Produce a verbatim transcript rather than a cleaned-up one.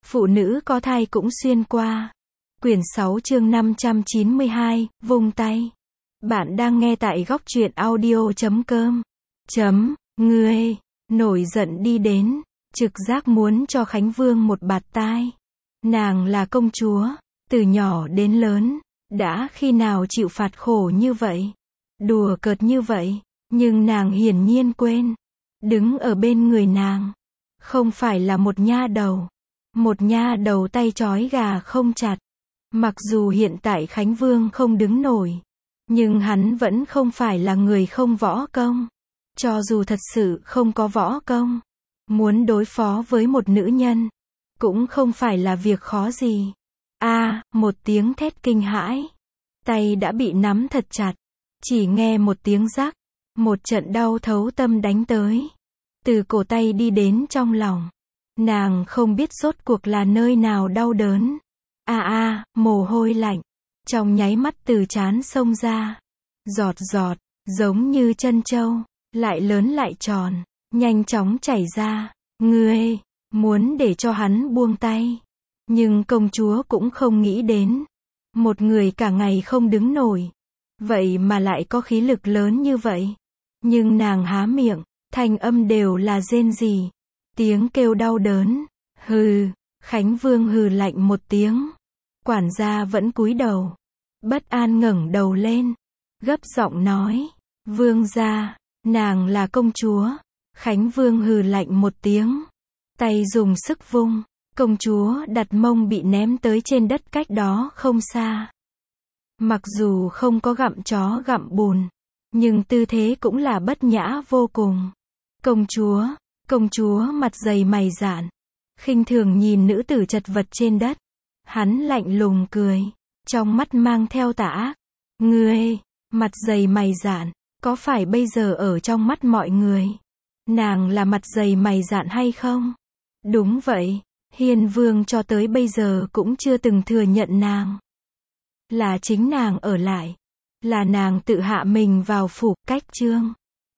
Phụ nữ có thai cũng xuyên qua. Quyển sáu chương năm trăm chín mươi hai, vung tay. Bạn đang nghe tại góc truyện audio chấm com. Chấm, ngươi, nổi giận đi đến, trực giác muốn cho Khánh Vương một bạt tai. Nàng là công chúa, từ nhỏ đến lớn, đã khi nào chịu phạt khổ như vậy, đùa cợt như vậy, nhưng nàng hiển nhiên quên. Đứng ở bên người nàng, không phải là một nha đầu. Một nha đầu tay trói gà không chặt. Mặc dù hiện tại Khánh Vương không đứng nổi, nhưng hắn vẫn không phải là người không võ công. Cho dù thật sự không có võ công, muốn đối phó với một nữ nhân, cũng không phải là việc khó gì. A, à, một tiếng thét kinh hãi. Tay đã bị nắm thật chặt. Chỉ nghe một tiếng rắc, một trận đau thấu tâm đánh tới. Từ cổ tay đi đến trong lòng. Nàng không biết rốt cuộc là nơi nào đau đớn. A a, mồ hôi lạnh. Trong nháy mắt từ trán xông ra. Giọt giọt, giống như chân trâu, lại lớn lại tròn, nhanh chóng chảy ra. Ngươi, muốn để cho hắn buông tay. Nhưng công chúa cũng không nghĩ đến. Một người cả ngày không đứng nổi. Vậy mà lại có khí lực lớn như vậy. Nhưng nàng há miệng, thanh âm đều là rên rỉ. Tiếng kêu đau đớn. Hừ, Khánh Vương hừ lạnh một tiếng. Quản gia vẫn cúi đầu. Bất an ngẩng đầu lên. Gấp giọng nói. Vương gia, nàng là công chúa. Khánh Vương hừ lạnh một tiếng. Tay dùng sức vung. Công chúa đặt mông bị ném tới trên đất cách đó không xa. Mặc dù không có gặm chó gặm bùn, nhưng tư thế cũng là bất nhã vô cùng. Công chúa, công chúa mặt dày mày dạn, khinh thường nhìn nữ tử chật vật trên đất. Hắn lạnh lùng cười, trong mắt mang theo tà ác. Ngươi, mặt dày mày dạn, có phải bây giờ ở trong mắt mọi người, nàng là mặt dày mày dạn hay không? Đúng vậy, Hiên Vương cho tới bây giờ cũng chưa từng thừa nhận nàng. Là chính nàng ở lại. Là nàng tự hạ mình vào phủ. Cách chương